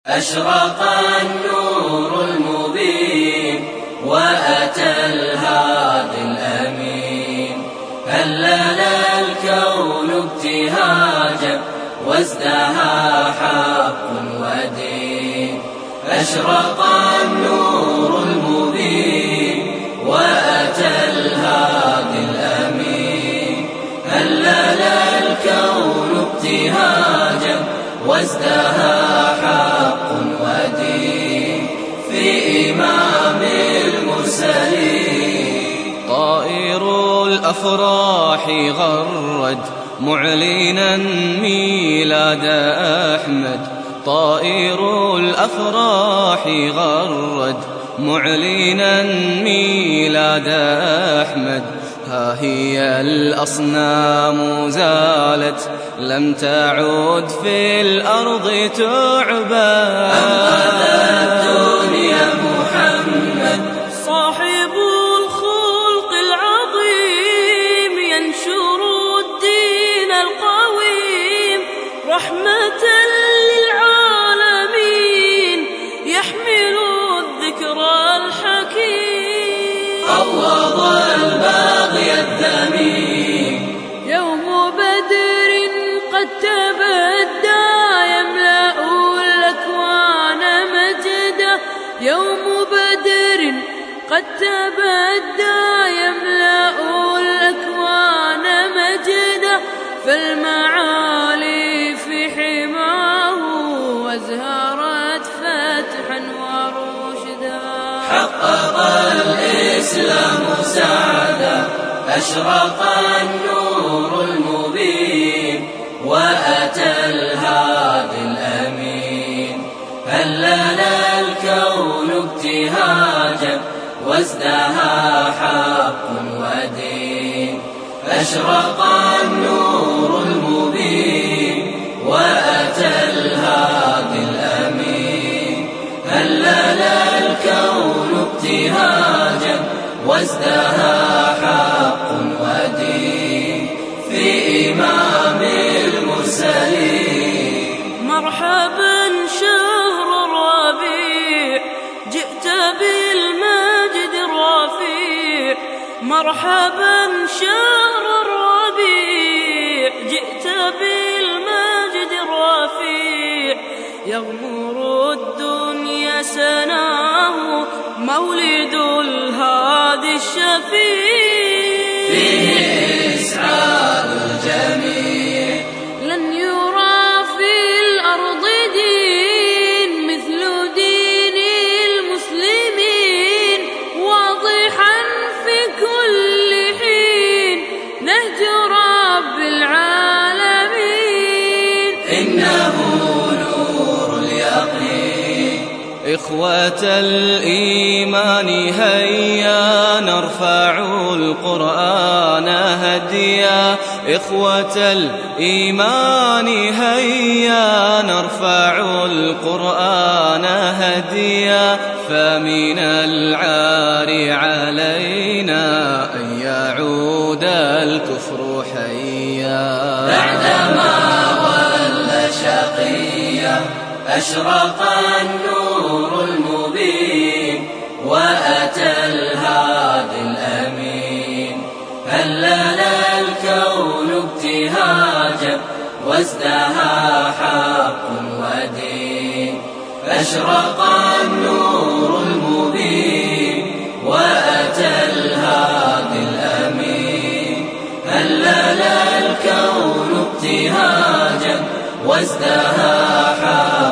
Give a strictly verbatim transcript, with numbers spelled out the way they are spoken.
أشرق النور المبين وأتى الهادي الأمين، هلل الكون ابتهاجا وازدهى حق ودين. أشرق النور المبين وأتى الهادي الأمين، هلل الكون ابتهاجا وازدهى حق ودين في إمام المرسلين. طائر الأفراح غرد معلنا ميلاد أحمد، طائر الأفراح غرد معلنا ميلاد أحمد. ها هي الأصنام زالت لم تعد في الأرض تعبى، أنقذ الدنيا محمد صاحب الخلق العظيم، ينشر الدين القويم رحمة للعالمين، يحمل الذكرى الحكيم. قوض الباغي الذميم يوم بدر قد تبدى يملأ الأكوان مجدا، يوم بدر قد تبدى يملأ الأكوان مجدا، فالمعالي في حماه وازهرت فتحا ورشدا. حقق الإسلام سعدا، أشرق النور المبين وأتى الهادي الأمين، هلل الكون ابتهاجا وازدهى حق ودين. أشرق النور المبين وأتى الهادي الأمين، هلل الكون ابتهاجا وازدهى حق ودين في إمام المرسلين. مرحبا شهر الربيع جئت بالمجد الرفيع، مرحبا شهر الربيع جئت بالمجد الرفيع، يغمر الدنيا سناه مولد الهادي الشفيع، فيه إسعاد الجميع. لن يرى في الأرض دين مثل دين المسلمين، واضحا في كل حين نهج رب العالمين، إنه نور اليقين. إخوة الإيمان هيا نرفع القرآن هديا، إخوة الإيمان هيا نرفع القرآن هديا، فمن العار علينا أن يعود الكفر حيا. بعدما ولى شقيا أشرق النور المبين وأتى الهادي الأمين، هلل الكون ابتهاجا وازدهى حق ودين. أشرق النور المبين وأتى الهادي الأمين، هلل الكون ابتهاجا وازدهى حق